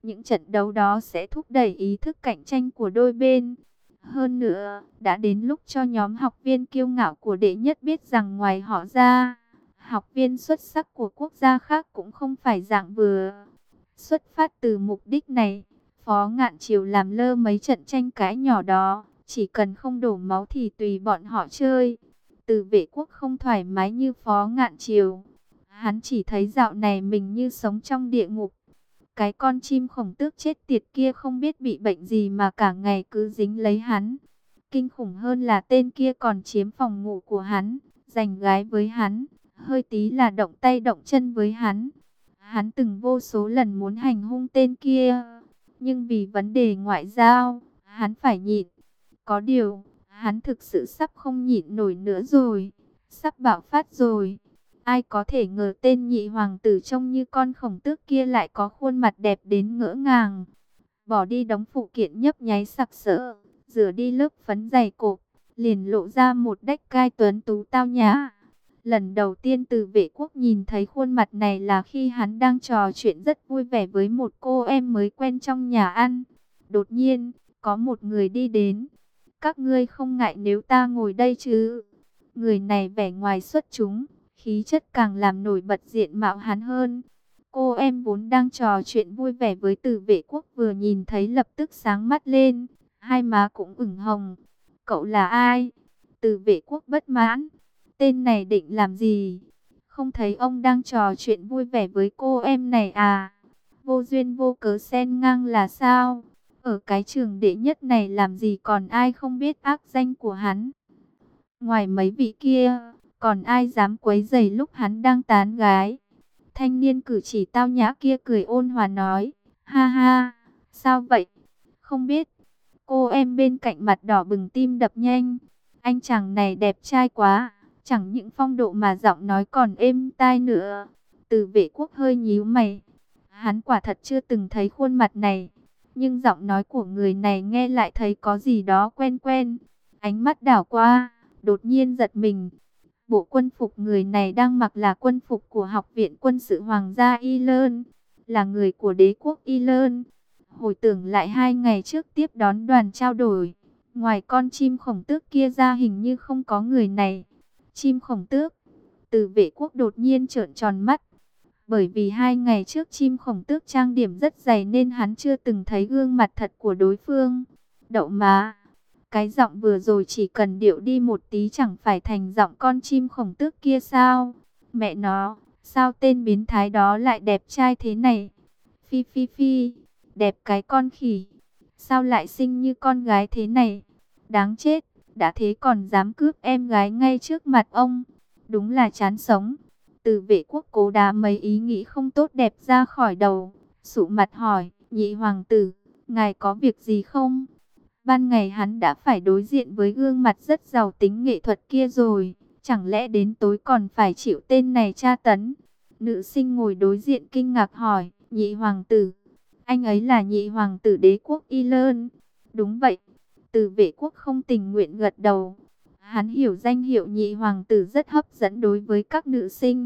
Những trận đấu đó sẽ thúc đẩy ý thức cạnh tranh của đôi bên. Hơn nữa, đã đến lúc cho nhóm học viên kiêu ngạo của đệ nhất biết rằng ngoài họ ra, học viên xuất sắc của quốc gia khác cũng không phải dạng vừa. Xuất phát từ mục đích này, Phó Ngạn Triều làm lơ mấy trận tranh cãi nhỏ đó, chỉ cần không đổ máu thì tùy bọn họ chơi. Từ Vệ Quốc không thoải mái như Phó Ngạn Triều. Hắn chỉ thấy dạo này mình như sống trong địa ngục. Cái con chim khổng tước chết tiệt kia không biết bị bệnh gì mà cả ngày cứ dính lấy hắn. Kinh khủng hơn là tên kia còn chiếm phòng ngủ của hắn, giành gái với hắn, hơi tí là động tay động chân với hắn. Hắn từng vô số lần muốn hành hung tên kia, nhưng vì vấn đề ngoại giao, hắn phải nhịn. Có điều, hắn thực sự sắp không nhịn nổi nữa rồi, sắp bạo phát rồi. Ai có thể ngờ tên nhị hoàng tử trông như con khổng tước kia lại có khuôn mặt đẹp đến ngỡ ngàng. Bỏ đi đống phụ kiện nhấp nháy sặc sỡ, rửa đi lớp phấn dày cộp, liền lộ ra một đách cai tuấn tú tao nhã. Lần đầu tiên Từ Vệ Quốc nhìn thấy khuôn mặt này là khi hắn đang trò chuyện rất vui vẻ với một cô em mới quen trong nhà ăn. Đột nhiên, có một người đi đến. Các ngươi không ngại nếu ta ngồi đây chứ? Người này vẻ ngoài xuất chúng, khí chất càng làm nổi bật diện mạo hắn hơn. Cô em vốn đang trò chuyện vui vẻ với Từ Vệ Quốc vừa nhìn thấy lập tức sáng mắt lên, hai má cũng ửng hồng. Cậu là ai? Từ Vệ Quốc bất mãn. Tên này định làm gì? Không thấy ông đang trò chuyện vui vẻ với cô em này à? Vô duyên vô cớ xen ngang là sao? Ở cái trường đệ nhất này làm gì còn ai không biết ác danh của hắn? Ngoài mấy vị kia, còn ai dám quấy rầy lúc hắn đang tán gái? Thanh niên cử chỉ tao nhã kia cười ôn hòa nói, ha ha, sao vậy? Không biết. Cô em bên cạnh mặt đỏ bừng tim đập nhanh. Anh chàng này đẹp trai quá, chẳng những phong độ mà giọng nói còn êm tai nữa. Từ Vệ Quốc hơi nhíu mày. Hắn quả thật chưa từng thấy khuôn mặt này, nhưng giọng nói của người này nghe lại thấy có gì đó quen quen. Ánh mắt đảo qua, đột nhiên giật mình. Bộ quân phục người này đang mặc là quân phục của Học viện Quân sự Hoàng gia Ireland, là người của đế quốc Ireland. Hồi tưởng lại 2 ngày trước tiếp đón đoàn trao đổi, ngoài con chim khổng tước kia ra hình như không có người này. Chim khổng tước? Từ Vệ Quốc đột nhiên trợn tròn mắt. Bởi vì 2 ngày trước chim khổng tước trang điểm rất dày nên hắn chưa từng thấy gương mặt thật của đối phương. Đậu má! Cái giọng vừa rồi chỉ cần điệu đi một tí chẳng phải thành giọng con chim khổng tước kia sao? Mẹ nó, sao tên biến thái đó lại đẹp trai thế này? Phi phi phi, đẹp cái con khỉ. Sao lại xinh như con gái thế này? Đáng chết, đã thế còn dám cướp em gái ngay trước mặt ông. Đúng là chán sống. Từ Vệ Quốc cố đá mấy ý nghĩ không tốt đẹp ra khỏi đầu. Sụ mặt hỏi, nhị hoàng tử, ngài có việc gì không? Ban ngày hắn đã phải đối diện với gương mặt rất giàu tính nghệ thuật kia rồi, chẳng lẽ đến tối còn phải chịu tên này tra tấn? Nữ sinh ngồi đối diện kinh ngạc hỏi, nhị hoàng tử, anh ấy là nhị hoàng tử đế quốc Ireland? Đúng vậy. Từ Vệ Quốc không tình nguyện gật đầu. Hắn hiểu danh hiệu nhị hoàng tử rất hấp dẫn đối với các nữ sinh.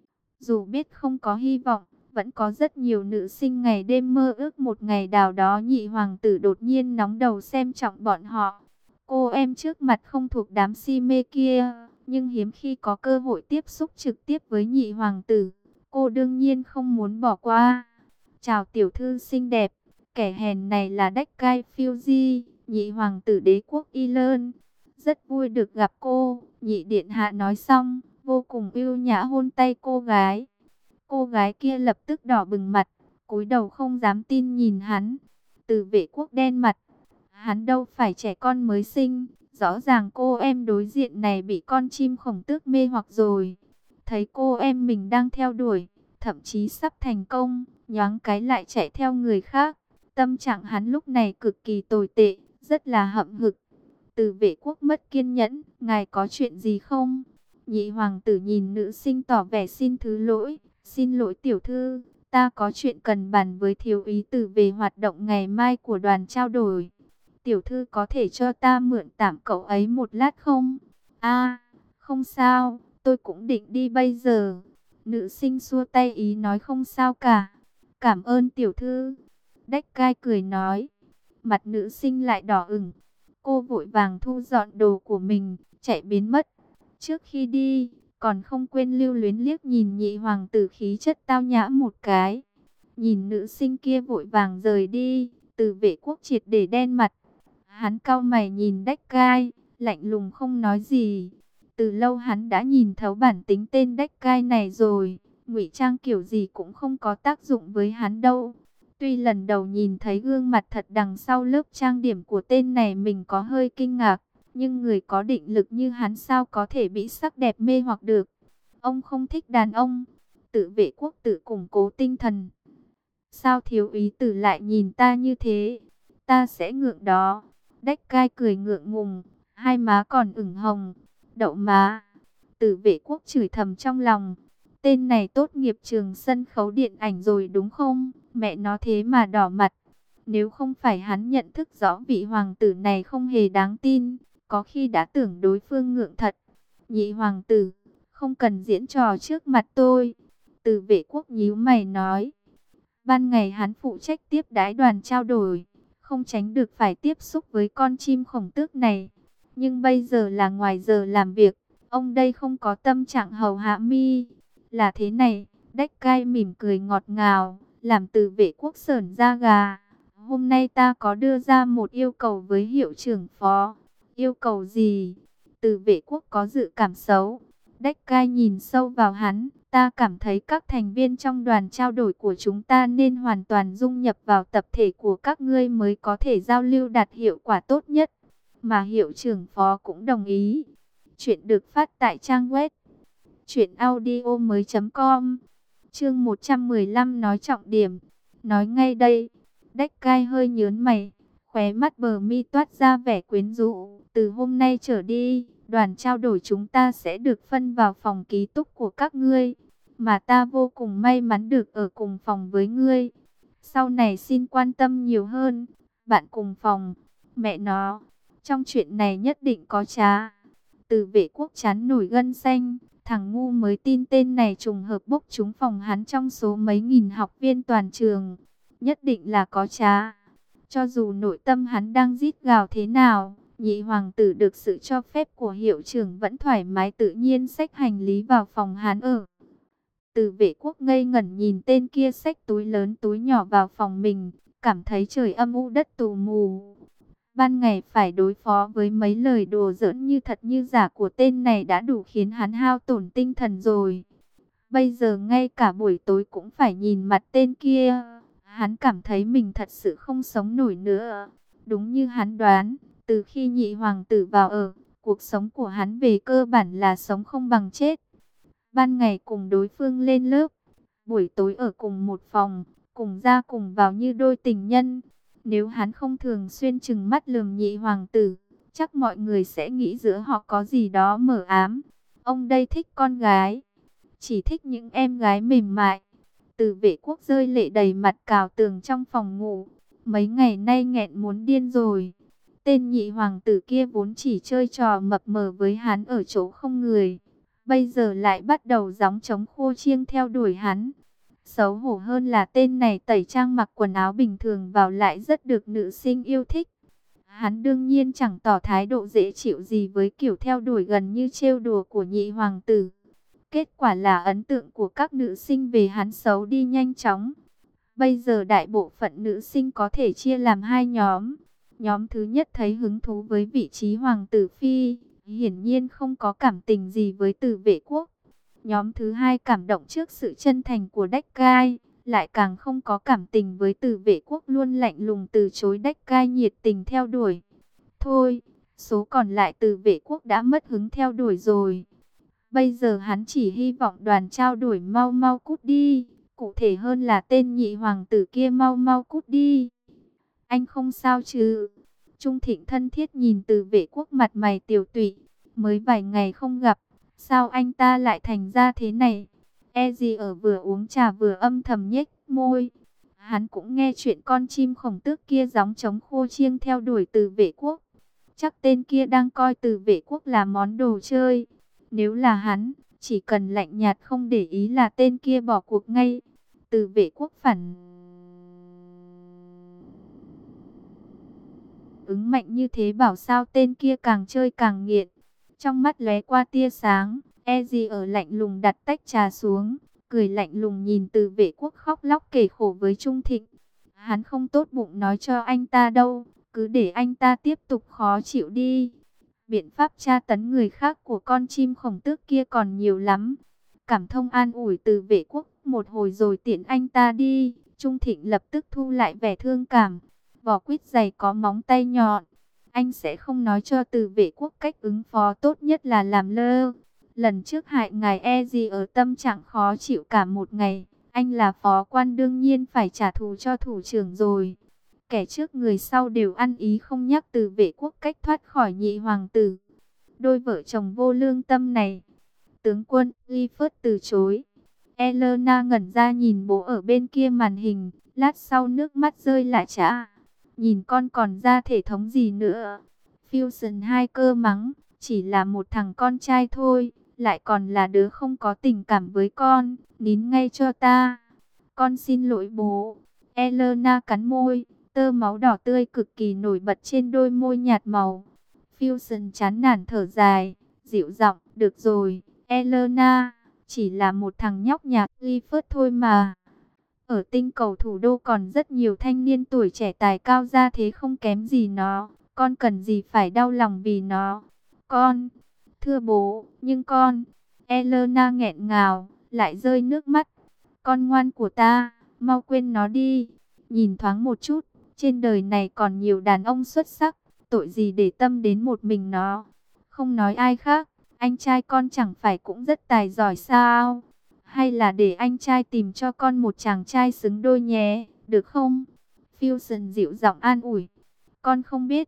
Dù biết không có hy vọng, vẫn có rất nhiều nữ sinh ngày đêm mơ ước một ngày nào đó nhị hoàng tử đột nhiên nóng đầu xem trọng bọn họ. Cô em trước mặt không thuộc đám si mê kia, nhưng hiếm khi có cơ hội tiếp xúc trực tiếp với nhị hoàng tử. Cô đương nhiên không muốn bỏ qua. Chào tiểu thư xinh đẹp, kẻ hèn này là Deckard Fuji, nhị hoàng tử đế quốc Ireland. Rất vui được gặp cô, nhị điện hạ nói xong, vô cùng ưu nhã hôn tay cô gái. Cô gái kia lập tức đỏ bừng mặt, cúi đầu không dám tin nhìn hắn. Từ Vệ Quốc đen mặt, hắn đâu phải trẻ con mới sinh, rõ ràng cô em đối diện này bị con chim khổng tước mê hoặc rồi. Thấy cô em mình đang theo đuổi, thậm chí sắp thành công, nhoáng cái lại chạy theo người khác. Tâm trạng hắn lúc này cực kỳ tồi tệ, rất là hậm hực. Từ Vệ Quốc mất kiên nhẫn, ngài có chuyện gì không? Nhị hoàng tử nhìn nữ sinh tỏ vẻ xin thứ lỗi. Xin lỗi tiểu thư, ta có chuyện cần bàn với thiếu úy Tử về hoạt động ngày mai của đoàn trao đổi. Tiểu thư có thể cho ta mượn tạm cậu ấy một lát không? À, không sao, tôi cũng định đi bây giờ. Nữ sinh xua tay ý nói không sao cả. Cảm ơn tiểu thư. Đách Cai cười nói. Mặt nữ sinh lại đỏ ửng. Cô vội vàng thu dọn đồ của mình, chạy biến mất. Trước khi đi, còn không quên lưu luyến liếc nhìn nhị hoàng tử khí chất tao nhã một cái. Nhìn nữ sinh kia vội vàng rời đi, Từ Vệ Quốc triệt để đen mặt. Hắn cau mày nhìn Đách Cai, lạnh lùng không nói gì. Từ lâu hắn đã nhìn thấu bản tính tên Đách Cai này rồi, ngụy trang kiểu gì cũng không có tác dụng với hắn đâu. Tuy lần đầu nhìn thấy gương mặt thật đằng sau lớp trang điểm của tên này mình có hơi kinh ngạc, nhưng người có định lực như hắn sao có thể bị sắc đẹp mê hoặc được. Ông không thích đàn ông. Tự Vệ Quốc tự củng cố tinh thần. Sao thiếu úy tử lại nhìn ta như thế? Ta sẽ ngượng đó. Đách Cai cười ngượng ngùng, hai má còn ửng hồng. Đậu má. Tử Vệ Quốc chửi thầm trong lòng. Tên này tốt nghiệp trường sân khấu điện ảnh rồi đúng không? Mẹ nó thế mà đỏ mặt. Nếu không phải hắn nhận thức rõ vị hoàng tử này không hề đáng tin, có khi đã tưởng đối phương ngượng thật. Nhị hoàng tử, không cần diễn trò trước mặt tôi. Từ Vệ Quốc nhíu mày nói. Ban ngày hắn phụ trách tiếp đãi đoàn trao đổi, không tránh được phải tiếp xúc với con chim khổng tước này. Nhưng bây giờ là ngoài giờ làm việc, ông đây không có tâm trạng hầu hạ mi. Là thế này, Đách Cai mỉm cười ngọt ngào, làm Từ Vệ Quốc sởn da gà. Hôm nay ta có đưa ra một yêu cầu với hiệu trưởng phó. Yêu cầu gì? Từ Vệ Quốc có dự cảm xấu. Đách Cai nhìn sâu vào hắn. Ta cảm thấy các thành viên trong đoàn trao đổi của chúng ta nên hoàn toàn dung nhập vào tập thể của các ngươi mới có thể giao lưu đạt hiệu quả tốt nhất. Mà hiệu trưởng phó cũng đồng ý. Chuyện được phát tại trang web truyệnaudiomoi.com. Chương 115 nói trọng điểm. Nói ngay đây. Đách Cai hơi nhướng mày, khóe mắt bờ mi toát ra vẻ quyến rũ. Từ hôm nay trở đi, đoàn trao đổi chúng ta sẽ được phân vào phòng ký túc của các ngươi. Mà ta vô cùng may mắn được ở cùng phòng với ngươi. Sau này xin quan tâm nhiều hơn. Bạn cùng phòng. Mẹ nó, trong chuyện này nhất định có trá. Từ Vệ Quốc chán nổi gân xanh. Thằng ngu mới tin tên này trùng hợp bốc trúng phòng hắn trong số mấy nghìn học viên toàn trường. Nhất định là có trá. Cho dù nội tâm hắn đang rít gào thế nào, nhị hoàng tử được sự cho phép của hiệu trưởng vẫn thoải mái tự nhiên xách hành lý vào phòng hắn ở. Từ Vệ Quốc ngây ngẩn nhìn tên kia xách túi lớn túi nhỏ vào phòng mình, cảm thấy trời âm u đất tù mù. Ban ngày phải đối phó với mấy lời đùa giỡn như thật như giả của tên này đã đủ khiến hắn hao tổn tinh thần rồi. Bây giờ ngay cả buổi tối cũng phải nhìn mặt tên kia. Hắn cảm thấy mình thật sự không sống nổi nữa. Đúng như hắn đoán, từ khi nhị hoàng tử vào ở, cuộc sống của hắn về cơ bản là sống không bằng chết. Ban ngày cùng đối phương lên lớp, buổi tối ở cùng một phòng, cùng ra cùng vào như đôi tình nhân. Nếu hắn không thường xuyên trừng mắt lườm nhị hoàng tử, chắc mọi người sẽ nghĩ giữa họ có gì đó mờ ám. Ông đây thích con gái, chỉ thích những em gái mềm mại. Từ Vệ Quốc rơi lệ đầy mặt cào tường trong phòng ngủ. Mấy ngày nay nghẹn muốn điên rồi. Tên nhị hoàng tử kia vốn chỉ chơi trò mập mờ với hắn ở chỗ không người. Bây giờ lại bắt đầu gióng trống khua chiêng theo đuổi hắn. Xấu hổ hơn là tên này tẩy trang mặc quần áo bình thường vào lại rất được nữ sinh yêu thích. Hắn đương nhiên chẳng tỏ thái độ dễ chịu gì với kiểu theo đuổi gần như trêu đùa của nhị hoàng tử. Kết quả là ấn tượng của các nữ sinh về hắn xấu đi nhanh chóng. Bây giờ đại bộ phận nữ sinh có thể chia làm hai nhóm. Nhóm thứ nhất thấy hứng thú với vị trí hoàng tử phi, hiển nhiên không có cảm tình gì với Từ Vệ Quốc. Nhóm thứ hai cảm động trước sự chân thành của Đách Cai, lại càng không có cảm tình với Từ Vệ Quốc luôn lạnh lùng từ chối Đách Cai nhiệt tình theo đuổi. Thôi, số còn lại Từ Vệ Quốc đã mất hứng theo đuổi rồi. Bây giờ hắn chỉ hy vọng đoàn trao đổi mau mau cút đi. Cụ thể hơn là tên nhị hoàng tử kia mau mau cút đi. Anh không sao chứ? Trung Thịnh thân thiết nhìn Từ Vệ Quốc mặt mày tiều tụy. Mới vài ngày không gặp, sao anh ta lại thành ra thế này? E gì ở vừa uống trà vừa âm thầm nhếch môi. Hắn cũng nghe chuyện con chim khổng tước kia gióng trống khua chiêng theo đuổi Từ Vệ Quốc. Chắc tên kia đang coi Từ Vệ Quốc là món đồ chơi. Nếu là hắn, chỉ cần lạnh nhạt không để ý là tên kia bỏ cuộc ngay. Từ Vệ Quốc phản ứng mạnh như thế bảo sao tên kia càng chơi càng nghiện. Trong mắt lóe qua tia sáng, Eji ở lạnh lùng đặt tách trà xuống, cười lạnh lùng nhìn Từ Vệ Quốc khóc lóc kể khổ với Trung Thịnh. Hắn không tốt bụng nói cho anh ta đâu, cứ để anh ta tiếp tục khó chịu đi. Biện pháp tra tấn người khác của con chim khổng tước kia còn nhiều lắm. Cảm thông an ủi Từ Vệ Quốc một hồi rồi tiễn anh ta đi. Trung Thịnh lập tức thu lại vẻ thương cảm. Vỏ quýt dày có móng tay nhọn. Anh sẽ không nói cho Từ Vệ Quốc cách ứng phó tốt nhất là làm lơ. Lần trước hại ngài e gì ở tâm trạng khó chịu cả một ngày. Anh là phó quan đương nhiên phải trả thù cho thủ trưởng rồi. Kẻ trước người sau đều ăn ý không nhắc Từ Vệ Quốc cách thoát khỏi nhị hoàng tử. Đôi vợ chồng vô lương tâm này. Tướng quân Clifford từ chối. Elena ngẩn ra nhìn bố ở bên kia màn hình. Lát sau nước mắt rơi lại trả. Nhìn con còn ra thể thống gì nữa. Fusion hai cơ mắng. Chỉ là một thằng con trai thôi. Lại còn là đứa không có tình cảm với con. Nín ngay cho ta. Con xin lỗi bố. Elena cắn môi. Tơ máu đỏ tươi cực kỳ nổi bật trên đôi môi nhạt màu. Fusion chán nản thở dài. Dịu giọng, được rồi, Elena. Chỉ là một thằng nhóc nhà Clifford thôi mà. Ở tinh cầu thủ đô còn rất nhiều thanh niên tuổi trẻ tài cao ra thế không kém gì nó. Con cần gì phải đau lòng vì nó. Con, thưa bố, nhưng con. Elena nghẹn ngào, lại rơi nước mắt. Con ngoan của ta, mau quên nó đi. Nhìn thoáng một chút, trên đời này còn nhiều đàn ông xuất sắc. Tội gì để tâm đến một mình nó. Không nói ai khác, anh trai con chẳng phải cũng rất tài giỏi sao? Hay là để anh trai tìm cho con một chàng trai xứng đôi nhé, được không? Fusion dịu giọng an ủi. Con không biết.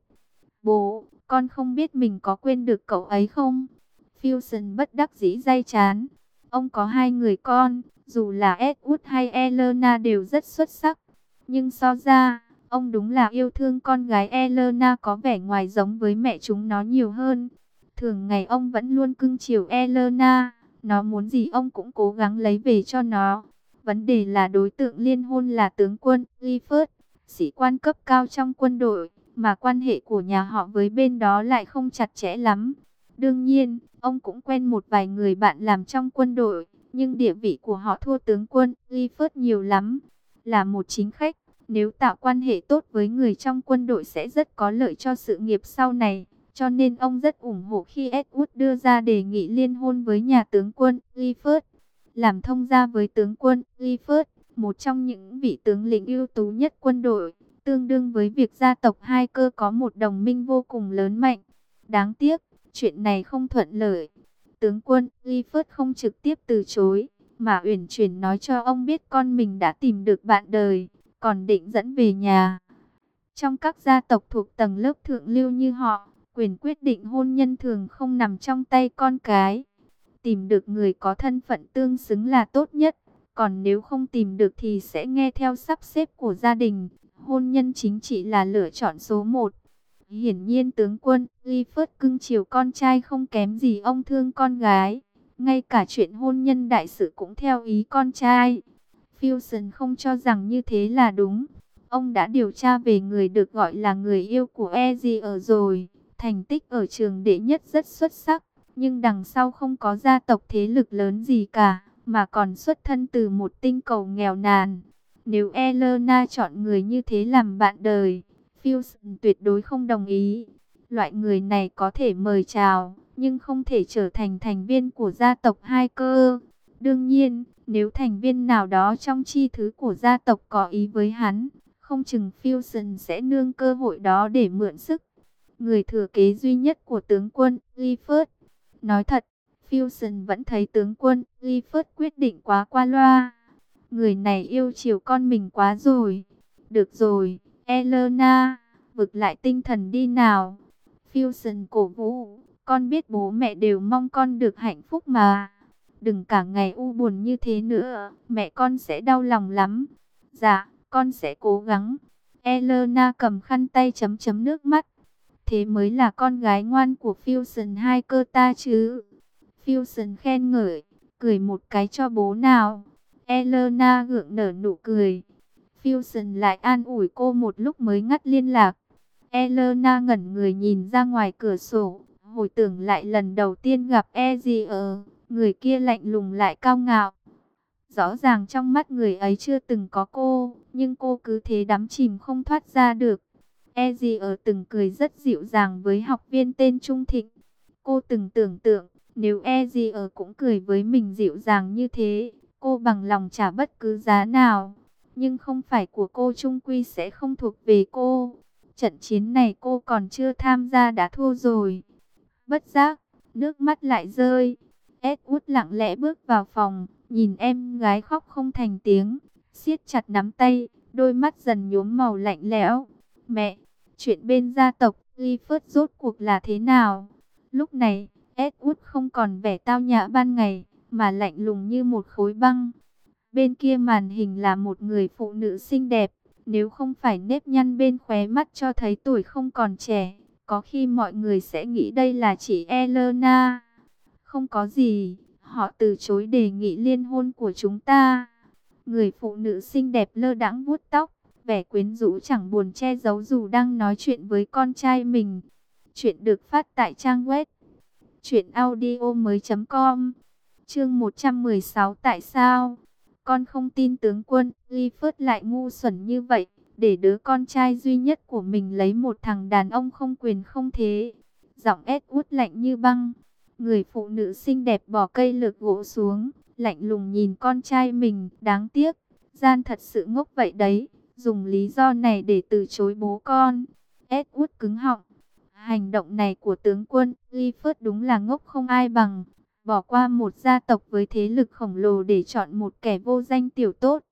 Bố, con không biết mình có quên được cậu ấy không? Fusion bất đắc dĩ day chán. Ông có hai người con, dù là Edward hay Elena đều rất xuất sắc. Nhưng so ra, ông đúng là yêu thương con gái Elena có vẻ ngoài giống với mẹ chúng nó nhiều hơn. Thường ngày ông vẫn luôn cưng chiều Elena, nó muốn gì ông cũng cố gắng lấy về cho nó. Vấn đề là đối tượng liên hôn là tướng quân Clifford, sĩ quan cấp cao trong quân đội, mà quan hệ của nhà họ với bên đó lại không chặt chẽ lắm. Đương nhiên, ông cũng quen một vài người bạn làm trong quân đội, nhưng địa vị của họ thua tướng quân Clifford nhiều lắm. Là một chính khách, nếu tạo quan hệ tốt với người trong quân đội sẽ rất có lợi cho sự nghiệp sau này. Cho nên ông rất ủng hộ khi Edward đưa ra đề nghị liên hôn với nhà tướng quân Clifford. Làm thông gia với tướng quân Clifford, một trong những vị tướng lĩnh ưu tú nhất quân đội, tương đương với việc gia tộc hai cơ có một đồng minh vô cùng lớn mạnh. Đáng tiếc, chuyện này không thuận lợi. Tướng quân Clifford không trực tiếp từ chối, mà uyển chuyển nói cho ông biết con mình đã tìm được bạn đời, còn định dẫn về nhà. Trong các gia tộc thuộc tầng lớp thượng lưu như họ, quyền quyết định hôn nhân thường không nằm trong tay con cái. Tìm được người có thân phận tương xứng là tốt nhất, còn nếu không tìm được thì sẽ nghe theo sắp xếp của gia đình. Hôn nhân chính trị là lựa chọn số 1. Hiển nhiên tướng quân Clifford cưng chiều con trai không kém gì ông thương con gái. Ngay cả chuyện hôn nhân đại sự cũng theo ý con trai. Fusion không cho rằng như thế là đúng. Ông đã điều tra về người được gọi là người yêu của Ezier rồi. Thành tích ở trường đệ nhất rất xuất sắc. Nhưng đằng sau không có gia tộc thế lực lớn gì cả. Mà còn xuất thân từ một tinh cầu nghèo nàn. Nếu Elena chọn người như thế làm bạn đời, Fusion tuyệt đối không đồng ý. Loại người này có thể mời chào, nhưng không thể trở thành thành viên của gia tộc hai cơ. Đương nhiên, nếu thành viên nào đó trong chi thứ của gia tộc có ý với hắn, không chừng Fusion sẽ nương cơ hội đó để mượn sức. Người thừa kế duy nhất của tướng quân Clifford. Nói thật, Fusion vẫn thấy tướng quân Clifford quyết định quá qua loa. Người này yêu chiều con mình quá rồi. Được rồi, Elena, vực lại tinh thần đi nào. Fusion cổ vũ, con biết bố mẹ đều mong con được hạnh phúc mà. Đừng cả ngày u buồn như thế nữa, mẹ con sẽ đau lòng lắm. Dạ, con sẽ cố gắng. Elena cầm khăn tay chấm chấm nước mắt. Thế mới là con gái ngoan của Fusion hai cơ ta chứ. Fusion khen ngợi, cười một cái cho bố nào. Elena gượng nở nụ cười. Fusion lại an ủi cô một lúc mới ngắt liên lạc. Elena ngẩn người nhìn ra ngoài cửa sổ, hồi tưởng lại lần đầu tiên gặp Ezier, người kia lạnh lùng lại cao ngạo. Rõ ràng trong mắt người ấy chưa từng có cô, nhưng cô cứ thế đắm chìm không thoát ra được. Ezier từng cười rất dịu dàng với học viên tên Trung Thịnh. Cô từng tưởng tượng, nếu Ezier cũng cười với mình dịu dàng như thế, cô bằng lòng trả bất cứ giá nào. Nhưng không phải của cô, chung quy sẽ không thuộc về cô. Trận chiến này cô còn chưa tham gia đã thua rồi. Bất giác, nước mắt lại rơi. Edward lặng lẽ bước vào phòng, nhìn em gái khóc không thành tiếng, siết chặt nắm tay, đôi mắt dần nhuốm màu lạnh lẽo. Mẹ, chuyện bên gia tộc Clifford rốt cuộc là thế nào? Lúc này, Edward không còn vẻ tao nhã ban ngày, mà lạnh lùng như một khối băng. Bên kia màn hình là một người phụ nữ xinh đẹp, nếu không phải nếp nhăn bên khóe mắt cho thấy tuổi không còn trẻ, có khi mọi người sẽ nghĩ đây là chị Elena. Không có gì, họ từ chối đề nghị liên hôn của chúng ta. Người phụ nữ xinh đẹp lơ đãng vuốt tóc, vẻ quyến rũ chẳng buồn che giấu dù đang nói chuyện với con trai mình. Chuyện được phát tại trang web truyệnaudiomoi.com. Chương 116, tại sao con không tin tướng quân Clifford lại ngu xuẩn như vậy, để đứa con trai duy nhất của mình lấy một thằng đàn ông không quyền không thế. Giọng Edward lạnh như băng. Người phụ nữ xinh đẹp bỏ cây lược gỗ xuống, lạnh lùng nhìn con trai mình. Đáng tiếc, Gian thật sự ngốc vậy đấy, dùng lý do này để từ chối bố con. Edward cứng họng. Hành động này của tướng quân Clifford đúng là ngốc không ai bằng. Bỏ qua một gia tộc với thế lực khổng lồ để chọn một kẻ vô danh tiểu tốt.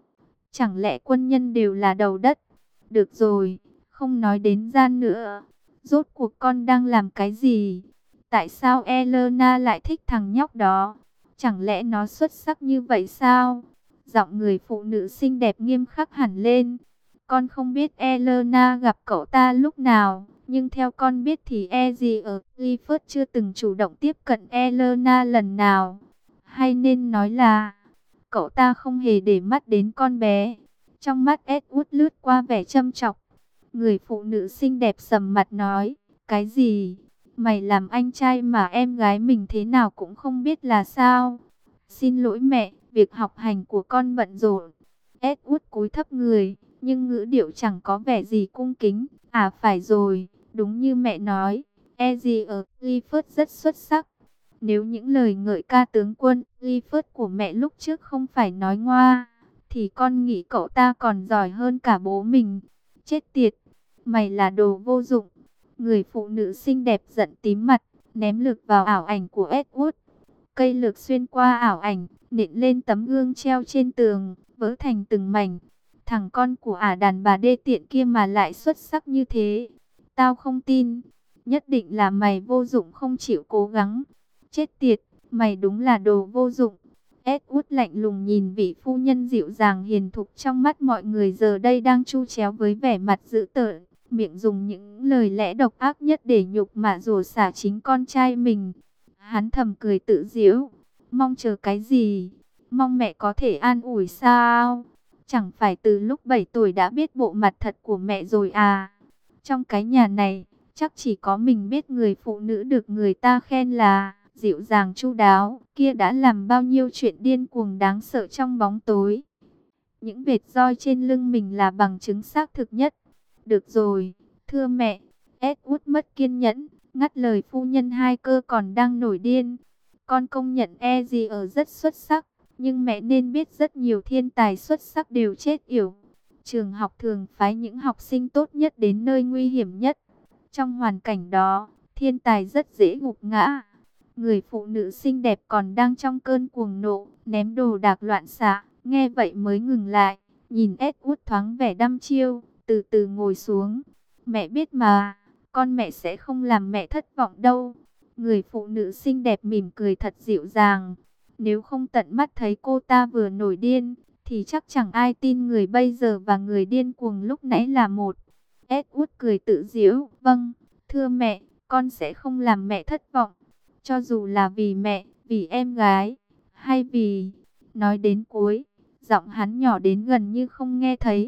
Chẳng lẽ quân nhân đều là đầu đất? Được rồi, không nói đến Gian nữa. Rốt cuộc con đang làm cái gì? Tại sao Elena lại thích thằng nhóc đó? Chẳng lẽ nó xuất sắc như vậy sao? Giọng người phụ nữ xinh đẹp nghiêm khắc hẳn lên. Con không biết Elena gặp cậu ta lúc nào, nhưng theo con biết thì Ezier Clifford chưa từng chủ động tiếp cận Elena lần nào. Hay nên nói là cậu ta không hề để mắt đến con bé. Trong mắt Edward lướt qua vẻ châm chọc. Người phụ nữ xinh đẹp sầm mặt nói, cái gì? Mày làm anh trai mà em gái mình thế nào cũng không biết là sao? Xin lỗi mẹ, việc học hành của con bận rộn. Edward cúi thấp người, nhưng ngữ điệu chẳng có vẻ gì cung kính. À phải rồi, đúng như mẹ nói, Ezier Clifford rất xuất sắc. Nếu những lời ngợi ca tướng quân Clifford của mẹ lúc trước không phải nói ngoa, thì con nghĩ cậu ta còn giỏi hơn cả bố mình. Chết tiệt, mày là đồ vô dụng. Người phụ nữ xinh đẹp giận tím mặt, ném lược vào ảo ảnh của Edward. Cây lược xuyên qua ảo ảnh, nện lên tấm gương treo trên tường, vỡ thành từng mảnh. Thằng con của đàn bà đê tiện kia mà lại xuất sắc như thế. Tao không tin, nhất định là mày vô dụng không chịu cố gắng. Chết tiệt, mày đúng là đồ vô dụng. Edward lạnh lùng nhìn vị phu nhân dịu dàng hiền thục trong mắt mọi người giờ đây đang chu chéo với vẻ mặt dữ tợn, miệng dùng những lời lẽ độc ác nhất để nhục mạ rủa xả chính con trai mình. Hắn thầm cười tự giễu, mong chờ cái gì? Mong mẹ có thể an ủi sao? Chẳng phải từ lúc 7 tuổi đã biết bộ mặt thật của mẹ rồi à? Trong cái nhà này, chắc chỉ có mình biết người phụ nữ được người ta khen là dịu dàng chu đáo, kia đã làm bao nhiêu chuyện điên cuồng đáng sợ trong bóng tối. Những vệt roi trên lưng mình là bằng chứng xác thực nhất. Được rồi, thưa mẹ. Edward mất kiên nhẫn, ngắt lời phu nhân hai cơ còn đang nổi điên. Con công nhận Ezier rất xuất sắc, nhưng mẹ nên biết rất nhiều thiên tài xuất sắc đều chết yểu. Trường học thường phái những học sinh tốt nhất đến nơi nguy hiểm nhất. Trong hoàn cảnh đó, thiên tài rất dễ gục ngã. Người phụ nữ xinh đẹp còn đang trong cơn cuồng nộ, ném đồ đạc loạn xạ, nghe vậy mới ngừng lại, nhìn Edward thoáng vẻ đăm chiêu, từ từ ngồi xuống. Mẹ biết mà, con mẹ sẽ không làm mẹ thất vọng đâu. Người phụ nữ xinh đẹp mỉm cười thật dịu dàng. Nếu không tận mắt thấy cô ta vừa nổi điên, thì chắc chẳng ai tin người bây giờ và người điên cuồng lúc nãy là một. Edward cười tự giễu, vâng, thưa mẹ, con sẽ không làm mẹ thất vọng. Cho dù là vì mẹ, vì em gái, hay vì... Nói đến cuối, giọng hắn nhỏ đến gần như không nghe thấy.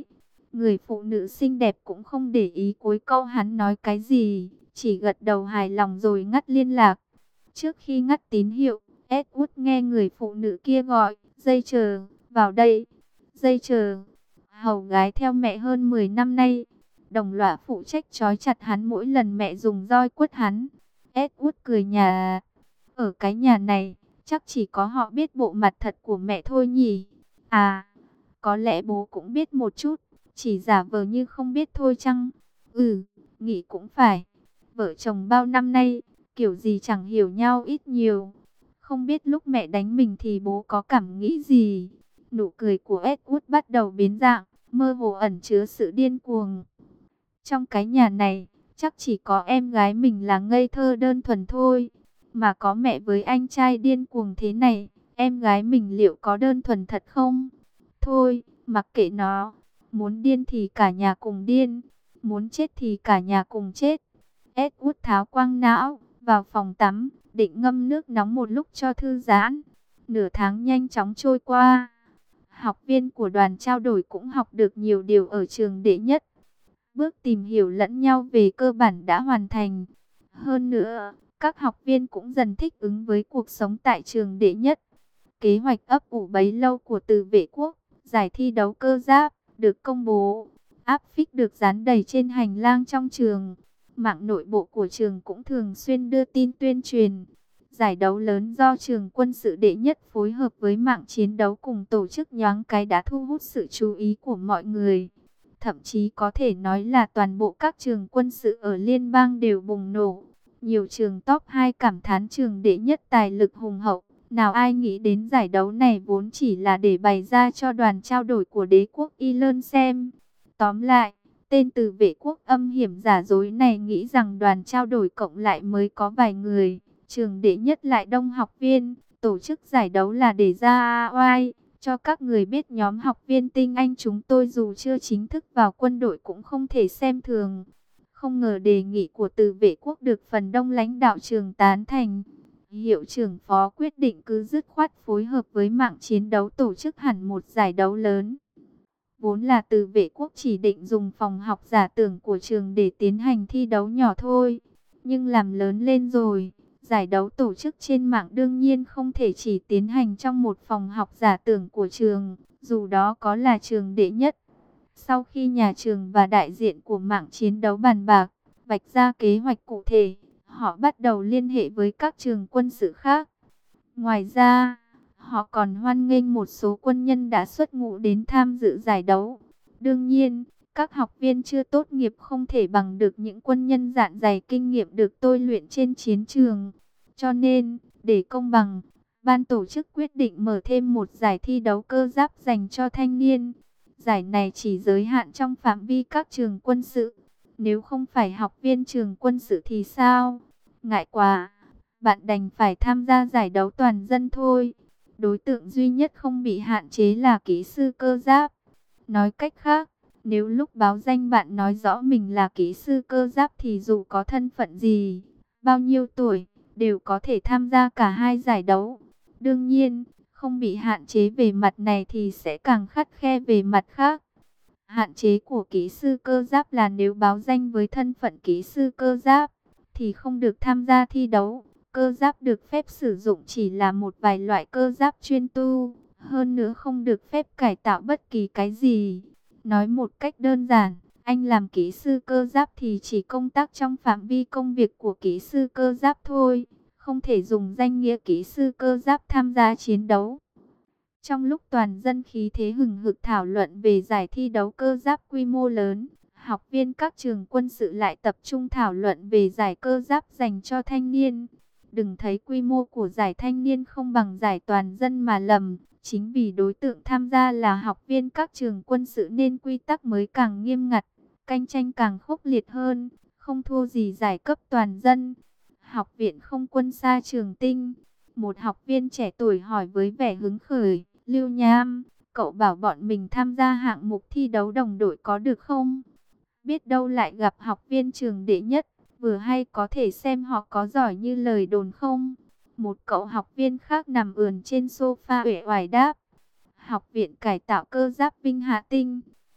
Người phụ nữ xinh đẹp cũng không để ý cuối câu hắn nói cái gì, chỉ gật đầu hài lòng rồi ngắt liên lạc. Trước khi ngắt tín hiệu, Edward nghe người phụ nữ kia gọi, dây chờ, vào đây, dây chờ. Hầu gái theo mẹ hơn 10 năm nay, đồng lõa phụ trách trói chặt hắn mỗi lần mẹ dùng roi quất hắn. Edward cười nhà, ở cái nhà này, chắc chỉ có họ biết bộ mặt thật của mẹ thôi nhỉ. À, có lẽ bố cũng biết một chút, chỉ giả vờ như không biết thôi chăng? Ừ, nghĩ cũng phải. Vợ chồng bao năm nay, kiểu gì chẳng hiểu nhau ít nhiều. Không biết lúc mẹ đánh mình thì bố có cảm nghĩ gì? Nụ cười của Edward bắt đầu biến dạng, mơ hồ ẩn chứa sự điên cuồng. Trong cái nhà này, chắc chỉ có em gái mình là ngây thơ đơn thuần thôi. Mà có mẹ với anh trai điên cuồng thế này, em gái mình liệu có đơn thuần thật không? Thôi, mặc kệ nó. Muốn điên thì cả nhà cùng điên. Muốn chết thì cả nhà cùng chết. Edward tháo quang não, vào phòng tắm, định ngâm nước nóng một lúc cho thư giãn. Nửa tháng nhanh chóng trôi qua. Học viên của đoàn trao đổi cũng học được nhiều điều ở trường đệ nhất. Bước tìm hiểu lẫn nhau về cơ bản đã hoàn thành. Hơn nữa, các học viên cũng dần thích ứng với cuộc sống tại trường đệ nhất. Kế hoạch ấp ủ bấy lâu của Từ Vệ Quốc, giải thi đấu cơ giáp, được công bố. Áp phích được dán đầy trên hành lang trong trường. Mạng nội bộ của trường cũng thường xuyên đưa tin tuyên truyền. Giải đấu lớn do trường quân sự đệ nhất phối hợp với mạng chiến đấu cùng tổ chức nhoáng cái đã thu hút sự chú ý của mọi người. Thậm chí có thể nói là toàn bộ các trường quân sự ở liên bang đều bùng nổ. Nhiều trường top 2 cảm thán trường đệ nhất tài lực hùng hậu. Nào ai nghĩ đến giải đấu này vốn chỉ là để bày ra cho đoàn trao đổi của đế quốc Ireland xem. Tóm lại, tên Từ Vệ Quốc âm hiểm giả dối này nghĩ rằng đoàn trao đổi cộng lại mới có vài người. Trường đệ nhất lại đông học viên, tổ chức giải đấu là để ra oai. Cho các người biết nhóm học viên tinh anh chúng tôi dù chưa chính thức vào quân đội cũng không thể xem thường. Không ngờ đề nghị của Từ Vệ Quốc được phần đông lãnh đạo trường tán thành. Hiệu trưởng phó quyết định cứ dứt khoát phối hợp với mạng chiến đấu tổ chức hẳn một giải đấu lớn. Vốn là Từ Vệ Quốc chỉ định dùng phòng học giả tưởng của trường để tiến hành thi đấu nhỏ thôi. Nhưng làm lớn lên rồi, giải đấu tổ chức trên mạng đương nhiên không thể chỉ tiến hành trong một phòng học giả tưởng của trường, dù đó có là trường đệ nhất. Sau khi nhà trường và đại diện của mạng chiến đấu bàn bạc, vạch ra kế hoạch cụ thể, họ bắt đầu liên hệ với các trường quân sự khác. Ngoài ra, họ còn hoan nghênh một số quân nhân đã xuất ngũ đến tham dự giải đấu. Đương nhiên, các học viên chưa tốt nghiệp không thể bằng được những quân nhân dạn dày kinh nghiệm được tôi luyện trên chiến trường. Cho nên, để công bằng, ban tổ chức quyết định mở thêm một giải thi đấu cơ giáp dành cho thanh niên. Giải này chỉ giới hạn trong phạm vi các trường quân sự. Nếu không phải học viên trường quân sự thì sao? Ngại quá, bạn đành phải tham gia giải đấu toàn dân thôi. Đối tượng duy nhất không bị hạn chế là kỹ sư cơ giáp. Nói cách khác, nếu lúc báo danh bạn nói rõ mình là kỹ sư cơ giáp thì dù có thân phận gì, bao nhiêu tuổi, đều có thể tham gia cả hai giải đấu. Đương nhiên, không bị hạn chế về mặt này thì sẽ càng khắt khe về mặt khác. Hạn chế của kỹ sư cơ giáp là nếu báo danh với thân phận kỹ sư cơ giáp, thì không được tham gia thi đấu. Cơ giáp được phép sử dụng chỉ là một vài loại cơ giáp chuyên tu, hơn nữa không được phép cải tạo bất kỳ cái gì. Nói một cách đơn giản, anh làm kỹ sư cơ giáp thì chỉ công tác trong phạm vi công việc của kỹ sư cơ giáp thôi, không thể dùng danh nghĩa kỹ sư cơ giáp tham gia chiến đấu. Trong lúc toàn dân khí thế hừng hực thảo luận về giải thi đấu cơ giáp quy mô lớn, học viên các trường quân sự lại tập trung thảo luận về giải cơ giáp dành cho thanh niên. Đừng thấy quy mô của giải thanh niên không bằng giải toàn dân mà lầm. Chính vì đối tượng tham gia là học viên các trường quân sự nên quy tắc mới càng nghiêm ngặt, cạnh tranh càng khốc liệt hơn, không thua gì giải cấp toàn dân. Học viện không quân xa Trường Tinh, một học viên trẻ tuổi hỏi với vẻ hứng khởi, Lưu Nham, cậu bảo bọn mình tham gia hạng mục thi đấu đồng đội có được không? Biết đâu lại gặp học viên trường đệ nhất, vừa hay có thể xem họ có giỏi như lời đồn không? Một cậu học viên khác nằm ườn trên sofa uể oải đáp. Học viện cải tạo cơ giáp Vinh Hạ Tinh.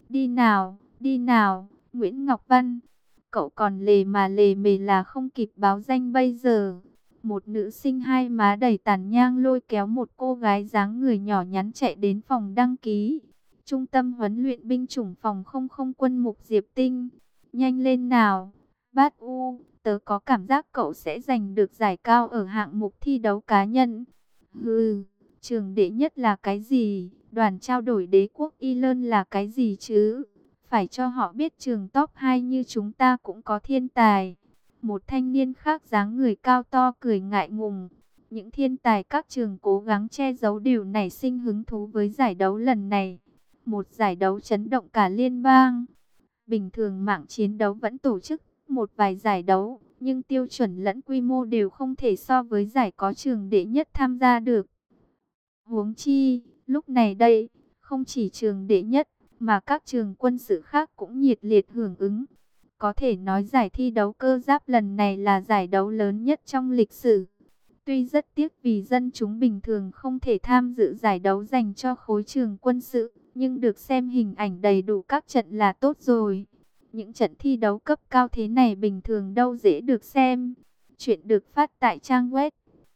Đi nào, đi nào, Nguyễn Ngọc Văn. Cậu còn lề mà lề mề là không kịp báo danh bây giờ. Một nữ sinh hai má đầy tàn nhang lôi kéo một cô gái dáng người nhỏ nhắn chạy đến phòng đăng ký. Trung tâm huấn luyện binh chủng phòng không không quân Mục Diệp Tinh. Nhanh lên nào, Bát U, tớ có cảm giác cậu sẽ giành được giải cao ở hạng mục thi đấu cá nhân. Hừ, trường đệ nhất là cái gì? Đoàn trao đổi đế quốc Y Lơn là cái gì chứ? Phải cho họ biết trường top 2 như chúng ta cũng có thiên tài. Một thanh niên khác dáng người cao to cười ngại ngùng. Những thiên tài các trường cố gắng che giấu điều nảy sinh hứng thú với giải đấu lần này. Một giải đấu chấn động cả liên bang. Bình thường mạng chiến đấu vẫn tổ chức một vài giải đấu, nhưng tiêu chuẩn lẫn quy mô đều không thể so với giải có trường đệ nhất tham gia được. Huống chi, lúc này đây, không chỉ trường đệ nhất, mà các trường quân sự khác cũng nhiệt liệt hưởng ứng. Có thể nói giải thi đấu cơ giáp lần này là giải đấu lớn nhất trong lịch sử. Tuy rất tiếc vì dân chúng bình thường không thể tham dự giải đấu dành cho khối trường quân sự, nhưng được xem hình ảnh đầy đủ các trận là tốt rồi. Những trận thi đấu cấp cao thế này bình thường đâu dễ được xem. Chuyện được phát tại trang web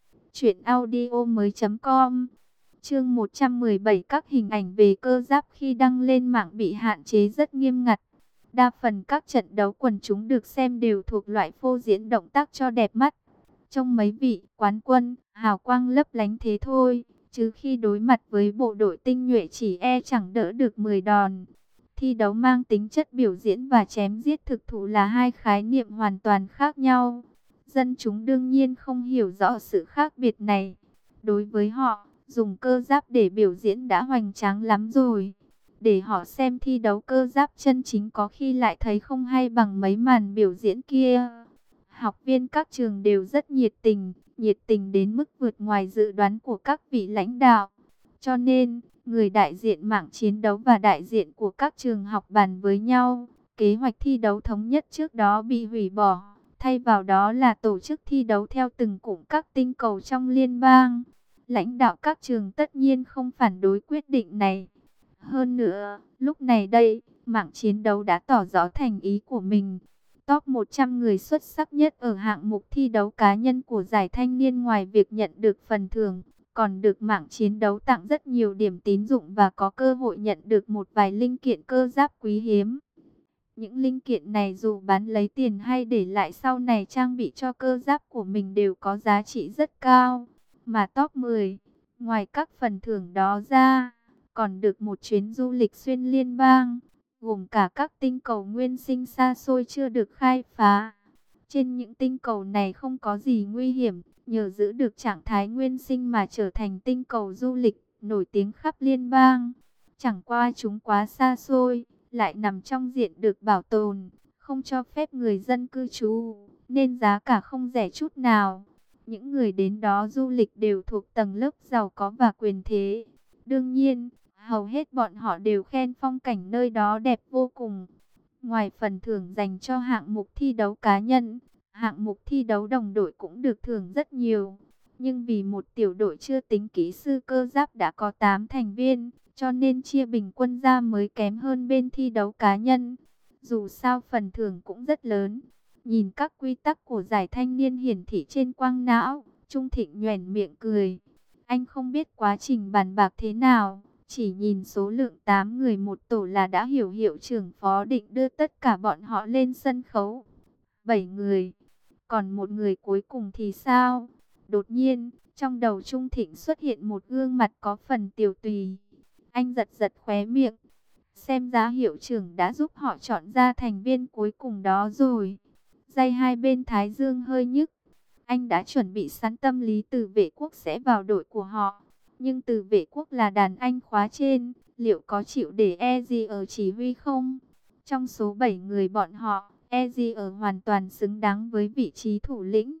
truyệnaudiomoi.com. Chương 117, các hình ảnh về cơ giáp khi đăng lên mạng bị hạn chế rất nghiêm ngặt. Đa phần các trận đấu quần chúng được xem đều thuộc loại phô diễn động tác cho đẹp mắt. Trong mấy vị quán quân, hào quang lấp lánh thế thôi, chứ khi đối mặt với bộ đội tinh nhuệ chỉ chẳng đỡ được 10 đòn. Thi đấu mang tính chất biểu diễn và chém giết thực thụ là hai khái niệm hoàn toàn khác nhau. Dân chúng đương nhiên không hiểu rõ sự khác biệt này. Đối với họ, dùng cơ giáp để biểu diễn đã hoành tráng lắm rồi. Để họ xem thi đấu cơ giáp chân chính có khi lại thấy không hay bằng mấy màn biểu diễn kia. Học viên các trường đều rất nhiệt tình đến mức vượt ngoài dự đoán của các vị lãnh đạo. Cho nên, người đại diện mạng chiến đấu và đại diện của các trường học bàn với nhau. Kế hoạch thi đấu thống nhất trước đó bị hủy bỏ. Thay vào đó là tổ chức thi đấu theo từng cụm các tinh cầu trong liên bang. Lãnh đạo các trường tất nhiên không phản đối quyết định này. Hơn nữa, lúc này đây, mạng chiến đấu đã tỏ rõ thành ý của mình. Top 100 người xuất sắc nhất ở hạng mục thi đấu cá nhân của giải thanh niên ngoài việc nhận được phần thưởng, còn được mạng chiến đấu tặng rất nhiều điểm tín dụng và có cơ hội nhận được một vài linh kiện cơ giáp quý hiếm. Những linh kiện này dù bán lấy tiền hay để lại sau này trang bị cho cơ giáp của mình đều có giá trị rất cao. Mà top 10, ngoài các phần thưởng đó ra, còn được một chuyến du lịch xuyên liên bang, gồm cả các tinh cầu nguyên sinh xa xôi chưa được khai phá. Trên những tinh cầu này không có gì nguy hiểm, nhờ giữ được trạng thái nguyên sinh mà trở thành tinh cầu du lịch nổi tiếng khắp liên bang. Chẳng qua chúng quá xa xôi, lại nằm trong diện được bảo tồn, không cho phép người dân cư trú, nên giá cả không rẻ chút nào. Những người đến đó du lịch đều thuộc tầng lớp giàu có và quyền thế. Đương nhiên, hầu hết bọn họ đều khen phong cảnh nơi đó đẹp vô cùng. Ngoài phần thưởng dành cho hạng mục thi đấu cá nhân, hạng mục thi đấu đồng đội cũng được thưởng rất nhiều. Nhưng vì một tiểu đội chưa tính kỹ sư cơ giáp đã có 8 thành viên, cho nên chia bình quân ra mới kém hơn bên thi đấu cá nhân. Dù sao phần thưởng cũng rất lớn. Nhìn các quy tắc của giải thanh niên hiển thị trên quang não, Trung Thịnh nhoẻn miệng cười. Anh không biết quá trình bàn bạc thế nào, chỉ nhìn số lượng 8 người một tổ là đã hiểu hiệu trưởng phó định đưa tất cả bọn họ lên sân khấu. 7 người, còn một người cuối cùng thì sao? Đột nhiên, trong đầu Trung Thịnh xuất hiện một gương mặt có phần tiều tùy. Anh giật giật khóe miệng. Xem ra hiệu trưởng đã giúp họ chọn ra thành viên cuối cùng đó rồi. Day hai bên thái dương hơi nhức. Anh đã chuẩn bị sẵn tâm lý Từ Vệ Quốc sẽ vào đội của họ. Nhưng Từ Vệ Quốc là đàn anh khóa trên, liệu có chịu để Ezier chỉ huy không? Trong số 7 người bọn họ, Ezier hoàn toàn xứng đáng với vị trí thủ lĩnh.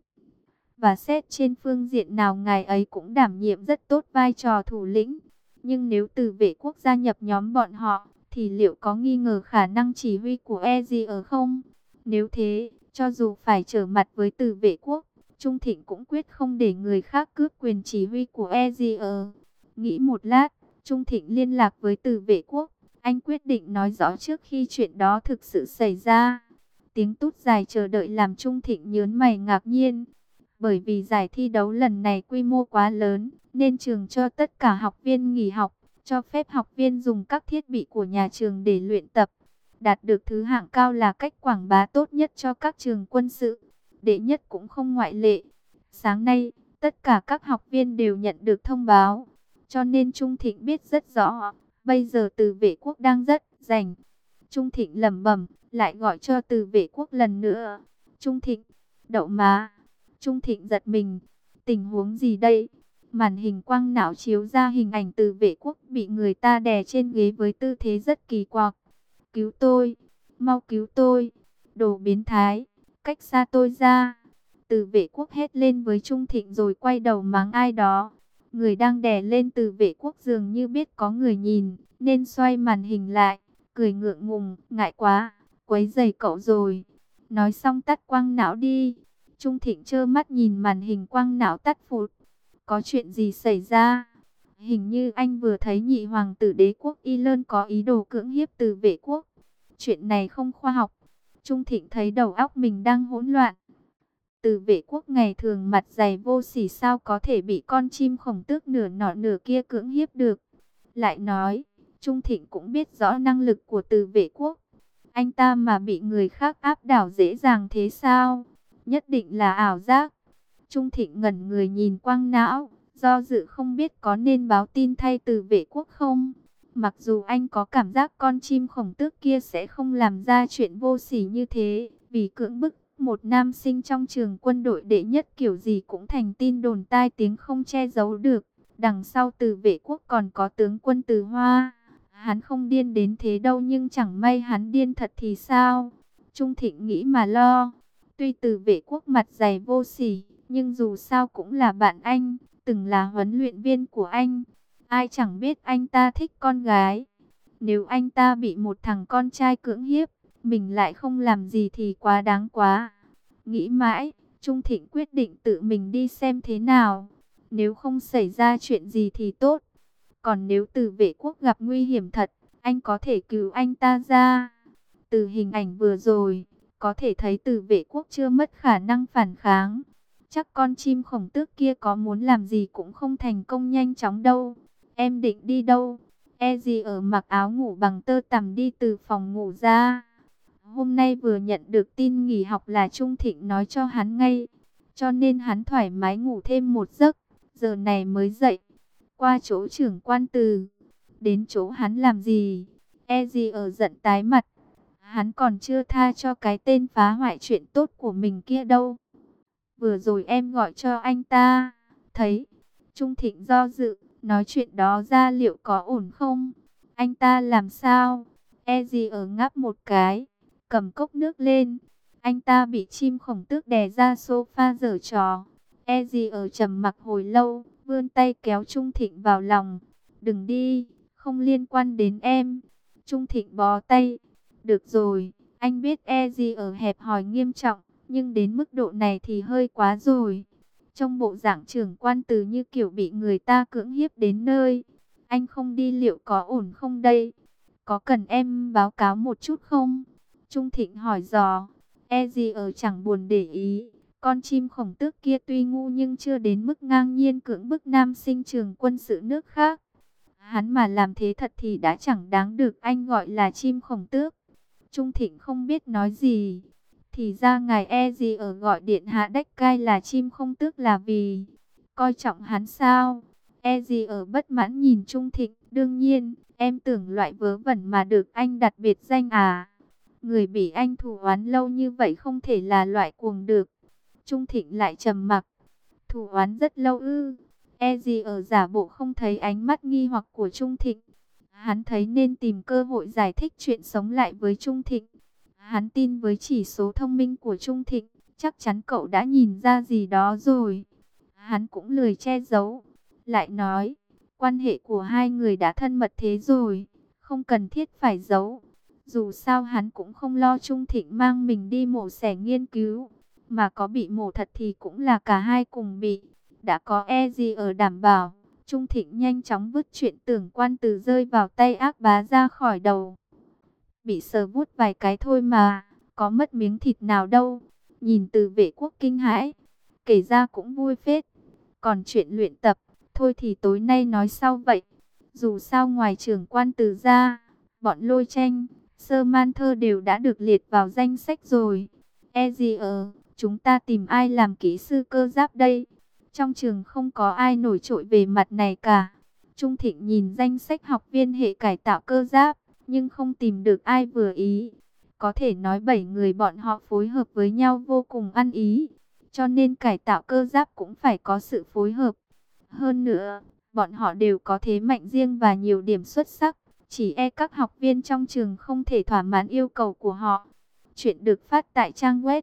Và xét trên phương diện nào ngài ấy cũng đảm nhiệm rất tốt vai trò thủ lĩnh. Nhưng nếu Từ Vệ Quốc gia nhập nhóm bọn họ, thì liệu có nghi ngờ khả năng chỉ huy của Ezier không? Nếu thế, cho dù phải trở mặt với Từ Vệ Quốc, Trung Thịnh cũng quyết không để người khác cướp quyền chỉ huy của Ezier. Nghĩ một lát, Trung Thịnh liên lạc với Từ Vệ Quốc. Anh quyết định nói rõ trước khi chuyện đó thực sự xảy ra. Tiếng tút dài chờ đợi làm Trung Thịnh nhớn mày ngạc nhiên. Bởi vì giải thi đấu lần này quy mô quá lớn, nên trường cho tất cả học viên nghỉ học, cho phép học viên dùng các thiết bị của nhà trường để luyện tập. Đạt được thứ hạng cao là cách quảng bá tốt nhất cho các trường quân sự. Đệ nhất cũng không ngoại lệ. Sáng nay, tất cả các học viên đều nhận được thông báo. Cho nên Trung Thịnh biết rất rõ, bây giờ Từ Vệ Quốc đang rất rảnh. Trung Thịnh lẩm bẩm, lại gọi cho Từ Vệ Quốc lần nữa. Trung Thịnh, đậu má. Trung Thịnh giật mình. Tình huống gì đây? Màn hình quang não chiếu ra hình ảnh Từ Vệ Quốc bị người ta đè trên ghế với tư thế rất kỳ quặc. Cứu tôi, mau cứu tôi, đồ biến thái, cách xa tôi ra. Từ Vệ Quốc hét lên với Trung Thịnh rồi quay đầu mắng ai đó. Người đang đè lên Từ Vệ Quốc dường như biết có người nhìn, nên xoay màn hình lại, cười ngượng ngùng, ngại quá, quấy rầy cậu rồi. Nói xong tắt quang não đi. Trung Thịnh trơ mắt nhìn màn hình quang não tắt phụt. Có chuyện gì xảy ra? Hình như anh vừa thấy nhị hoàng tử Đế quốc Y Lơn có ý đồ cưỡng hiếp Từ Vệ Quốc. Chuyện này không khoa học. Trung Thịnh thấy đầu óc mình đang hỗn loạn. Từ Vệ Quốc ngày thường mặt dày vô sỉ sao có thể bị con chim khổng tước nửa nọ nửa kia cưỡng hiếp được. Lại nói, Trung Thịnh cũng biết rõ năng lực của Từ Vệ Quốc. Anh ta mà bị người khác áp đảo dễ dàng thế sao? Nhất định là ảo giác. Trung Thịnh ngẩn người nhìn quang não, do dự không biết có nên báo tin thay Từ Vệ Quốc không. Mặc dù anh có cảm giác con chim khổng tước kia sẽ không làm ra chuyện vô sỉ như thế, vì cưỡng bức một nam sinh trong trường quân đội đệ nhất kiểu gì cũng thành tin đồn tai tiếng không che giấu được. Đằng sau Từ Vệ Quốc còn có tướng quân Từ Hoa. Hắn không điên đến thế đâu, nhưng chẳng may hắn điên thật thì sao? Trung Thịnh nghĩ mà lo. Tuy Từ Vệ Quốc mặt dày vô sỉ, nhưng dù sao cũng là bạn anh, từng là huấn luyện viên của anh. Ai chẳng biết anh ta thích con gái. Nếu anh ta bị một thằng con trai cưỡng hiếp, mình lại không làm gì thì quá đáng quá. Nghĩ mãi, Trung Thịnh quyết định tự mình đi xem thế nào. Nếu không xảy ra chuyện gì thì tốt. Còn nếu Từ Vệ Quốc gặp nguy hiểm thật, anh có thể cứu anh ta ra. Từ hình ảnh vừa rồi, có thể thấy Từ Vệ Quốc chưa mất khả năng phản kháng. Chắc con chim khổng tước kia có muốn làm gì cũng không thành công nhanh chóng đâu. Em định đi đâu? Eddie ở mặc áo ngủ bằng tơ tằm đi từ phòng ngủ ra. Hôm nay vừa nhận được tin nghỉ học là Trung Thịnh nói cho hắn ngay. Cho nên hắn thoải mái ngủ thêm một giấc. Giờ này mới dậy. Qua chỗ trưởng quan Từ. Đến chỗ hắn làm gì? Eddie ở giận tái mặt. Hắn còn chưa tha cho cái tên phá hoại chuyện tốt của mình kia đâu. Vừa rồi em gọi cho anh ta. Thấy. Trung Thịnh do dự. Nói chuyện đó ra liệu có ổn không? Anh ta làm sao? Eddie ở ngáp một cái. Cầm cốc nước lên. Anh ta bị chim khổng tước đè ra sofa giở trò. Eddie ở trầm mặc hồi lâu. Vươn tay kéo Trung Thịnh vào lòng. Đừng đi. Không liên quan đến em. Trung Thịnh bó tay. Được rồi. Anh biết Eddie ở hẹp hòi nghiêm trọng. Nhưng đến mức độ này thì hơi quá rồi. Trong bộ dạng trưởng quan Từ như kiểu bị người ta cưỡng hiếp đến nơi. Anh không đi liệu có ổn không đây? Có cần em báo cáo một chút không? Trung Thịnh hỏi dò. Eddie ở chẳng buồn để ý. Con chim khổng tước kia tuy ngu nhưng chưa đến mức ngang nhiên cưỡng bức nam sinh trường quân sự nước khác. Hắn mà làm thế thật thì đã chẳng đáng được anh gọi là chim khổng tước. Trung Thịnh không biết nói gì. Thì ra ngài Eddie ở gọi điện hạ đách cai là chim không tước là vì coi trọng hắn sao? Eddie ở bất mãn nhìn Trung Thịnh. Đương nhiên, em tưởng loại vớ vẩn mà được anh đặt biệt danh à? Người bị anh thù oán lâu như vậy không thể là loại cuồng được. Trung Thịnh lại trầm mặc. Thù oán rất lâu ư? Eddie ở giả bộ không thấy ánh mắt nghi hoặc của Trung Thịnh. Hắn thấy nên tìm cơ hội giải thích chuyện sống lại với Trung Thịnh. Hắn tin với chỉ số thông minh của Trung Thịnh, chắc chắn cậu đã nhìn ra gì đó rồi. Hắn cũng lười che giấu. Lại nói, quan hệ của hai người đã thân mật thế rồi, không cần thiết phải giấu. Dù sao hắn cũng không lo Trung Thịnh mang mình đi mổ xẻ nghiên cứu. Mà có bị mổ thật thì cũng là cả hai cùng bị. Đã có Eddie ở đảm bảo, Trung Thịnh nhanh chóng vứt chuyện tưởng quan từ rơi vào tay ác bá ra khỏi đầu. Bị sờ vút vài cái thôi mà, có mất miếng thịt nào đâu. Nhìn Từ Vệ Quốc kinh hãi, kể ra cũng vui phết. Còn chuyện luyện tập, thôi thì tối nay nói sau vậy. Dù sao ngoài trưởng quan từ ra, bọn Lôi Tranh, Sơ Man Thơ đều đã được liệt vào danh sách rồi. E gì chúng ta tìm ai làm kỹ sư cơ giáp đây? Trong trường không có ai nổi trội về mặt này cả. Trung Thịnh nhìn danh sách học viên hệ cải tạo cơ giáp, nhưng không tìm được ai vừa ý. Có thể nói 7 người bọn họ phối hợp với nhau vô cùng ăn ý, cho nên cải tạo cơ giáp cũng phải có sự phối hợp. Hơn nữa, bọn họ đều có thế mạnh riêng và nhiều điểm xuất sắc, chỉ e các học viên trong trường không thể thỏa mãn yêu cầu của họ. Chuyện được phát tại trang web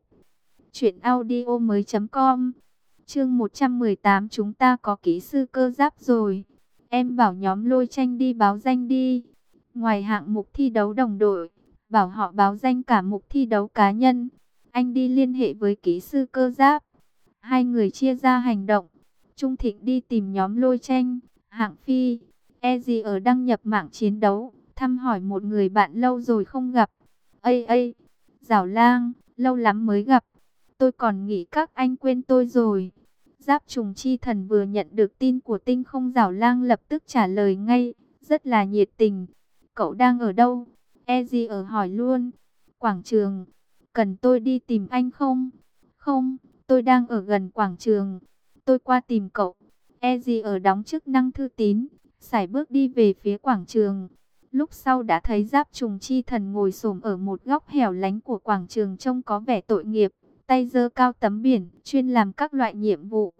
truyệnaudiomoi.com. Chương 118, chúng ta có kỹ sư cơ giáp rồi. Em bảo nhóm Lôi Tranh đi báo danh đi. Ngoài hạng mục thi đấu đồng đội, bảo họ báo danh cả mục thi đấu cá nhân. Anh đi liên hệ với kỹ sư cơ giáp. Hai người chia ra hành động. Trung Thịnh đi tìm nhóm Lôi Tranh, Hạng Phi, gì đăng nhập mạng chiến đấu, thăm hỏi một người bạn lâu rồi không gặp. Ây, Giảo Lang, lâu lắm mới gặp. Tôi còn nghĩ các anh quên tôi rồi. Giáp Trùng Chi Thần vừa nhận được tin của Tinh Không Giảo Lang lập tức trả lời ngay, rất là nhiệt tình. Cậu đang ở đâu? Gì hỏi luôn. Quảng trường. Cần tôi đi tìm anh không? Không, tôi đang ở gần quảng trường. Tôi qua tìm cậu. Gì đóng chức năng thư tín, sải bước đi về phía quảng trường. Lúc sau đã thấy Giáp Trùng Chi Thần ngồi xổm ở một góc hẻo lánh của quảng trường trông có vẻ tội nghiệp, tay giơ cao tấm biển, chuyên làm các loại nhiệm vụ.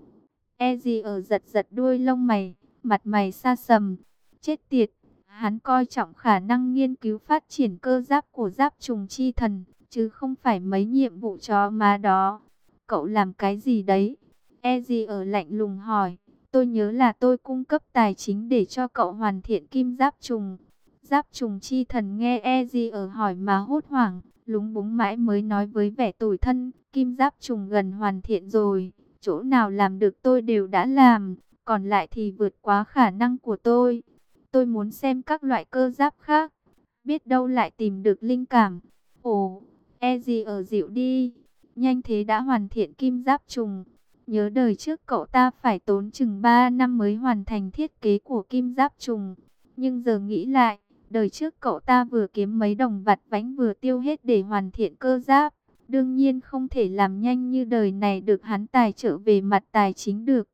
Gì giật giật đuôi lông mày, mặt mày sa sầm. Chết tiệt, hắn coi trọng khả năng nghiên cứu phát triển cơ giáp của Giáp Trùng Chi Thần, chứ không phải mấy nhiệm vụ chó má đó. Cậu làm cái gì đấy? Gì lạnh lùng hỏi. Tôi nhớ là tôi cung cấp tài chính để cho cậu hoàn thiện kim giáp trùng. Giáp Trùng Chi Thần nghe gì hỏi mà hốt hoảng, lúng búng mãi mới nói với vẻ tủi thân. Kim giáp trùng gần hoàn thiện rồi, chỗ nào làm được tôi đều đã làm, còn lại thì vượt quá khả năng của tôi. Tôi muốn xem các loại cơ giáp khác, biết đâu lại tìm được linh cảm. Ồ, gì dịu đi, nhanh thế đã hoàn thiện kim giáp trùng. Nhớ đời trước cậu ta phải tốn chừng 3 năm mới hoàn thành thiết kế của kim giáp trùng. Nhưng giờ nghĩ lại, đời trước cậu ta vừa kiếm mấy đồng vặt vãnh vừa tiêu hết để hoàn thiện cơ giáp. Đương nhiên không thể làm nhanh như đời này được hắn tài trợ về mặt tài chính được.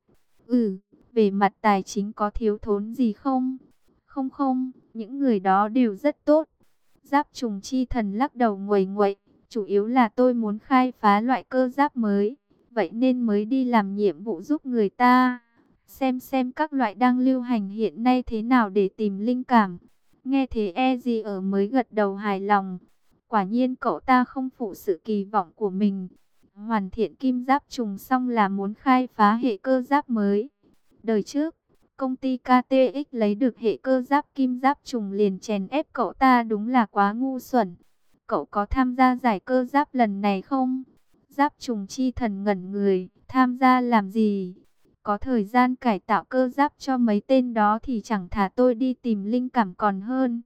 Về mặt tài chính có thiếu thốn gì không? Không, những người đó đều rất tốt. Giáp Trùng Chi Thần lắc đầu nguầy nguậy, chủ yếu là tôi muốn khai phá loại cơ giáp mới, vậy nên mới đi làm nhiệm vụ giúp người ta. Xem các loại đang lưu hành hiện nay thế nào để tìm linh cảm. Nghe thế gì mới gật đầu hài lòng. Quả nhiên cậu ta không phụ sự kỳ vọng của mình. Hoàn thiện kim giáp trùng xong là muốn khai phá hệ cơ giáp mới. Đời trước, công ty KTX lấy được hệ cơ giáp kim giáp trùng liền chèn ép cậu ta, đúng là quá ngu xuẩn. Cậu có tham gia giải cơ giáp lần này không? Giáp Trùng Chi Thần ngẩn người, tham gia làm gì? Có thời gian cải tạo cơ giáp cho mấy tên đó thì chẳng thà tôi đi tìm linh cảm còn hơn.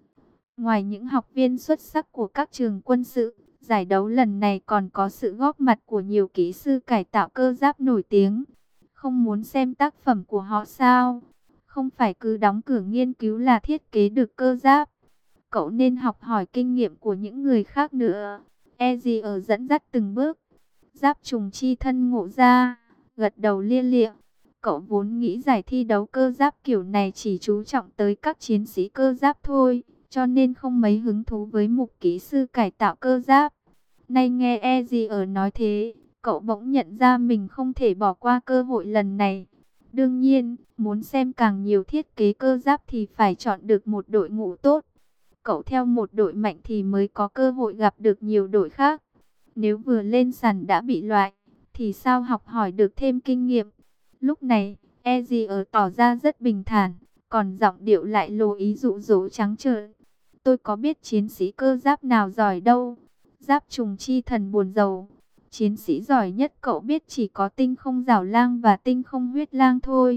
Ngoài những học viên xuất sắc của các trường quân sự, giải đấu lần này còn có sự góp mặt của nhiều kỹ sư cải tạo cơ giáp nổi tiếng. Không muốn xem tác phẩm của họ sao? Không phải cứ đóng cửa nghiên cứu là thiết kế được cơ giáp. Cậu nên học hỏi kinh nghiệm của những người khác nữa. Gì dẫn dắt từng bước. Giáp Trùng Chi Thân ngộ ra, gật đầu lia lịa. Cậu vốn nghĩ giải thi đấu cơ giáp kiểu này chỉ chú trọng tới các chiến sĩ cơ giáp thôi, cho nên không mấy hứng thú với mục kỹ sư cải tạo cơ giáp. Nay nghe gì nói thế, cậu bỗng nhận ra mình không thể bỏ qua cơ hội lần này. Đương nhiên, muốn xem càng nhiều thiết kế cơ giáp thì phải chọn được một đội ngũ tốt. Cậu theo một đội mạnh thì mới có cơ hội gặp được nhiều đội khác. Nếu vừa lên sàn đã bị loại, thì sao học hỏi được thêm kinh nghiệm. Lúc này, gì tỏ ra rất bình thản, còn giọng điệu lại lồ ý dụ dỗ trắng trợn. Tôi có biết chiến sĩ cơ giáp nào giỏi đâu. Giáp Trùng Chi Thần buồn rầu. Chiến sĩ giỏi nhất cậu biết chỉ có Tinh Không Giảo Lang và Tinh Không Huyết Lang thôi.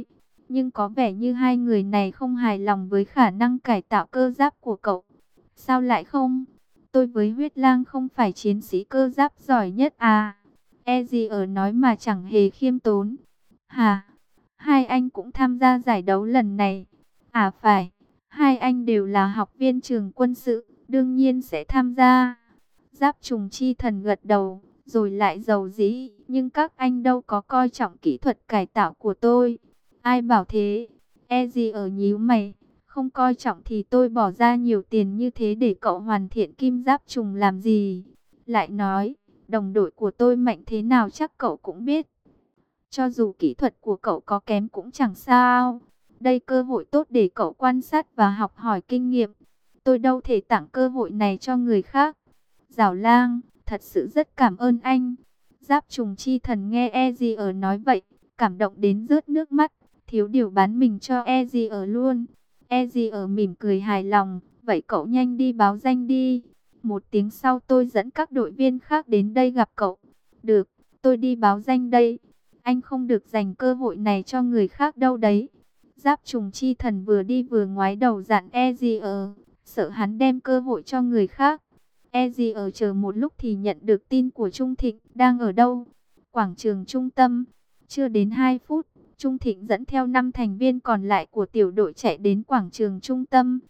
Nhưng có vẻ như hai người này không hài lòng với khả năng cải tạo cơ giáp của cậu. Sao lại không? Tôi với huyết lang không phải chiến sĩ cơ giáp giỏi nhất à? E gì ở nói mà chẳng hề khiêm tốn. Hả? Hai anh cũng tham gia giải đấu lần này. À phải, hai anh đều là học viên trường quân sự, đương nhiên sẽ tham gia. Giáp trùng chi thần gật đầu, rồi lại dầu dĩ. Nhưng các anh đâu có coi trọng kỹ thuật cải tạo của tôi. Ai bảo thế? E gì ở nhíu mày. Không coi trọng thì tôi bỏ ra nhiều tiền như thế để cậu hoàn thiện kim giáp trùng làm gì? Lại nói, đồng đội của tôi mạnh thế nào chắc cậu cũng biết. Cho dù kỹ thuật của cậu có kém cũng chẳng sao. Đây cơ hội tốt để cậu quan sát và học hỏi kinh nghiệm. Tôi đâu thể tặng cơ hội này cho người khác. Giảo Lang, thật sự rất cảm ơn anh. Giáp trùng chi thần nghe Ezier nói vậy, cảm động đến rớt nước mắt, thiếu điều bán mình cho Ezier luôn. Ezier mỉm cười hài lòng, vậy cậu nhanh đi báo danh đi. Một tiếng sau tôi dẫn các đội viên khác đến đây gặp cậu. Được, tôi đi báo danh đây. Anh không được dành cơ hội này cho người khác đâu đấy. Giáp trùng chi thần vừa đi vừa ngoái đầu dặn Ezier, sợ hắn đem cơ hội cho người khác. Ezier chờ một lúc thì nhận được tin của Trung Thịnh, đang ở đâu? Quảng trường trung tâm. Chưa đến 2 phút, Trung Thịnh dẫn theo 5 thành viên còn lại của tiểu đội chạy đến quảng trường trung tâm.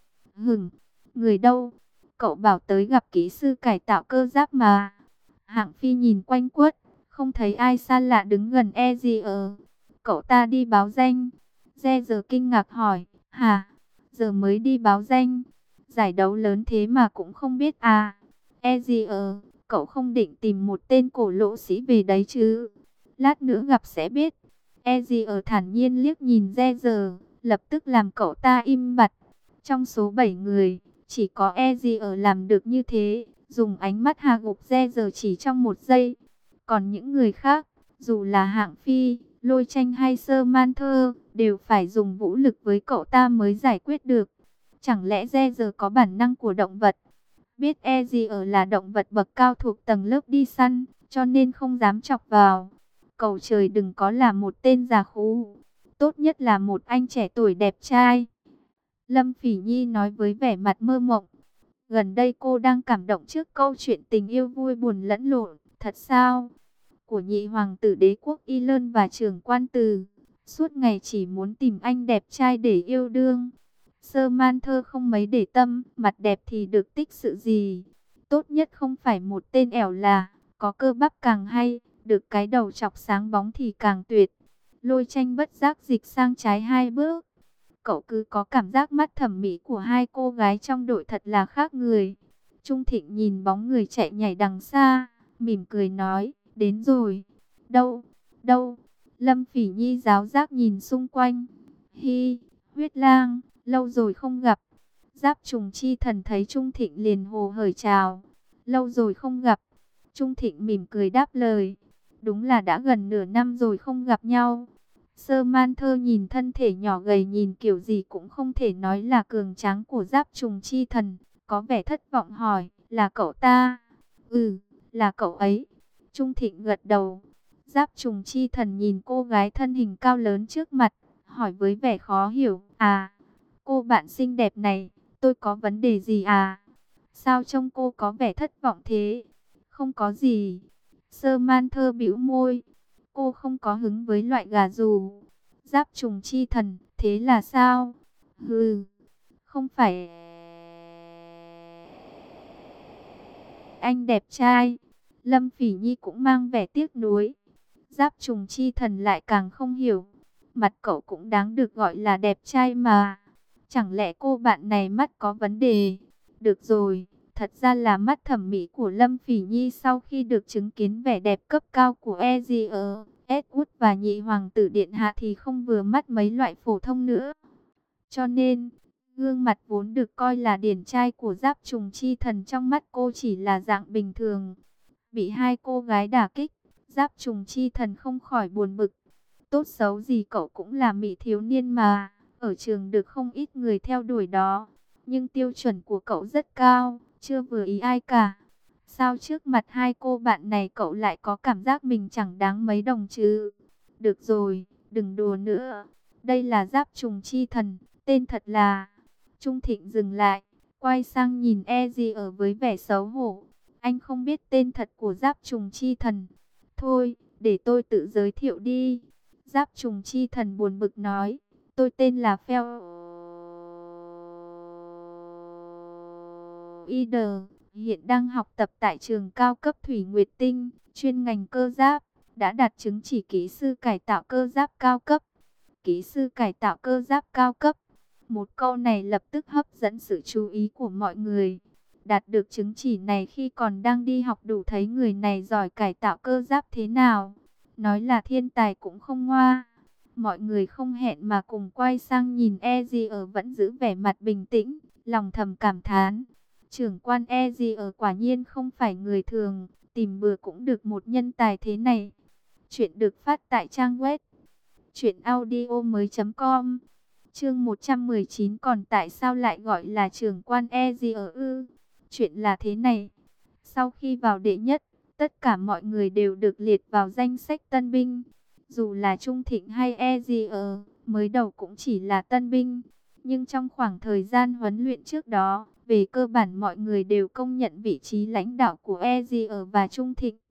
Người đâu? Cậu bảo tới gặp kỹ sư cải tạo cơ giáp mà. Hạng Phi nhìn quanh quất, không thấy ai xa lạ đứng gần Ezier. Cậu ta đi báo danh. Giờ kinh ngạc hỏi, hả? Giờ mới đi báo danh? Giải đấu lớn thế mà cũng không biết à? Ezier, cậu không định tìm một tên cổ lỗ sĩ về đấy chứ? Lát nữa gặp sẽ biết. Ezier thản nhiên liếc nhìn Giờ, lập tức làm cậu ta im bặt. Trong số 7 người, chỉ có Ezier làm được như thế, dùng ánh mắt hạ gục Giờ chỉ trong 1 giây. Còn những người khác, dù là Hạng Phi, Lôi Tranh hay Sơ Man Thơ, đều phải dùng vũ lực với cậu ta mới giải quyết được. Chẳng lẽ Giờ có bản năng của động vật? Biết Ezier là động vật bậc cao thuộc tầng lớp đi săn, cho nên không dám chọc vào. Cầu trời đừng có là một tên già khú, tốt nhất là một anh trẻ tuổi đẹp trai. Lâm Phỉ Nhi nói với vẻ mặt mơ mộng. Gần đây cô đang cảm động trước câu chuyện tình yêu vui buồn lẫn lộn, thật sao? Của nhị hoàng tử đế quốc Y Lơn và trưởng quan từ. Suốt ngày chỉ muốn tìm anh đẹp trai để yêu đương. Sơ Man Thơ không mấy để tâm, mặt đẹp thì được tích sự gì. Tốt nhất không phải một tên ẻo là, có cơ bắp càng hay, được cái đầu chọc sáng bóng thì càng tuyệt. Lôi Tranh bất giác dịch sang trái 2 bước. Cậu cứ có cảm giác mắt thẩm mỹ của hai cô gái trong đội thật là khác người. Trung Thịnh nhìn bóng người chạy nhảy đằng xa, mỉm cười nói, đến rồi. Đâu, đâu? Lâm Phỉ Nhi giáo giác nhìn xung quanh. Hi, huyết lang, lâu rồi không gặp. Giáp trùng chi thần thấy Trung Thịnh liền hồ hởi chào. Lâu rồi không gặp. Trung Thịnh mỉm cười đáp lời. Đúng là đã gần nửa năm rồi không gặp nhau. Sơ Man Thơ nhìn thân thể nhỏ gầy nhìn kiểu gì cũng không thể nói là cường tráng của giáp trùng chi thần. Có vẻ thất vọng hỏi, là cậu ta? Ừ, là cậu ấy. Trung Thịnh gật đầu. Giáp trùng chi thần nhìn cô gái thân hình cao lớn trước mặt, hỏi với vẻ khó hiểu. À, cô bạn xinh đẹp này, tôi có vấn đề gì à? Sao trông cô có vẻ thất vọng thế? Không có gì. Sơ Man Thơ bĩu môi. Cô không có hứng với loại gà rù. Giáp trùng chi thần, thế là sao? Hừ, không phải anh đẹp trai. Lâm Phỉ Nhi cũng mang vẻ tiếc nuối. Giáp trùng chi thần lại càng không hiểu. Mặt cậu cũng đáng được gọi là đẹp trai mà. Chẳng lẽ cô bạn này mắt có vấn đề? Được rồi, thật ra là mắt thẩm mỹ của Lâm Phỉ Nhi sau khi được chứng kiến vẻ đẹp cấp cao của Ezier, Edward và nhị hoàng tử điện hạ thì không vừa mắt mấy loại phổ thông nữa. Cho nên, gương mặt vốn được coi là điển trai của giáp trùng chi thần trong mắt cô chỉ là dạng bình thường. Bị hai cô gái đả kích, giáp trùng chi thần không khỏi buồn bực. Tốt xấu gì cậu cũng là mỹ thiếu niên mà, ở trường được không ít người theo đuổi đó. Nhưng tiêu chuẩn của cậu rất cao, chưa vừa ý ai cả. Sao trước mặt hai cô bạn này cậu lại có cảm giác mình chẳng đáng mấy đồng chứ? Được rồi, đừng đùa nữa. Đây là Giáp Trùng Chi Thần, tên thật là... Trung Thịnh dừng lại, quay sang nhìn Ezier ở với vẻ xấu hổ. Anh không biết tên thật của Giáp Trùng Chi Thần. Thôi, để tôi tự giới thiệu đi. Giáp Trùng Chi Thần buồn bực nói. Tôi tên là Felder, hiện đang học tập tại trường cao cấp Thủy Nguyệt Tinh, chuyên ngành cơ giáp, đã đạt chứng chỉ kỹ sư cải tạo cơ giáp cao cấp. Kỹ sư cải tạo cơ giáp cao cấp. Một câu này lập tức hấp dẫn sự chú ý của mọi người. Đạt được chứng chỉ này khi còn đang đi học đủ thấy người này giỏi cải tạo cơ giáp thế nào. Nói là thiên tài cũng không ngoa. Mọi người không hẹn mà cùng quay sang nhìn Ezier vẫn giữ vẻ mặt bình tĩnh, lòng thầm cảm thán. Trưởng quan Ezier quả nhiên không phải người thường, tìm bừa cũng được một nhân tài thế này. Chuyện được phát tại trang web truyệnaudiomoi.com. Chương 119, còn tại sao lại gọi là trưởng quan Ezier ư? Chuyện là thế này, sau khi vào đệ nhất, tất cả mọi người đều được liệt vào danh sách tân binh. Dù là Trung Thịnh hay Ezier, mới đầu cũng chỉ là tân binh. Nhưng trong khoảng thời gian huấn luyện trước đó, về cơ bản mọi người đều công nhận vị trí lãnh đạo của Ezier và Trung Thịnh.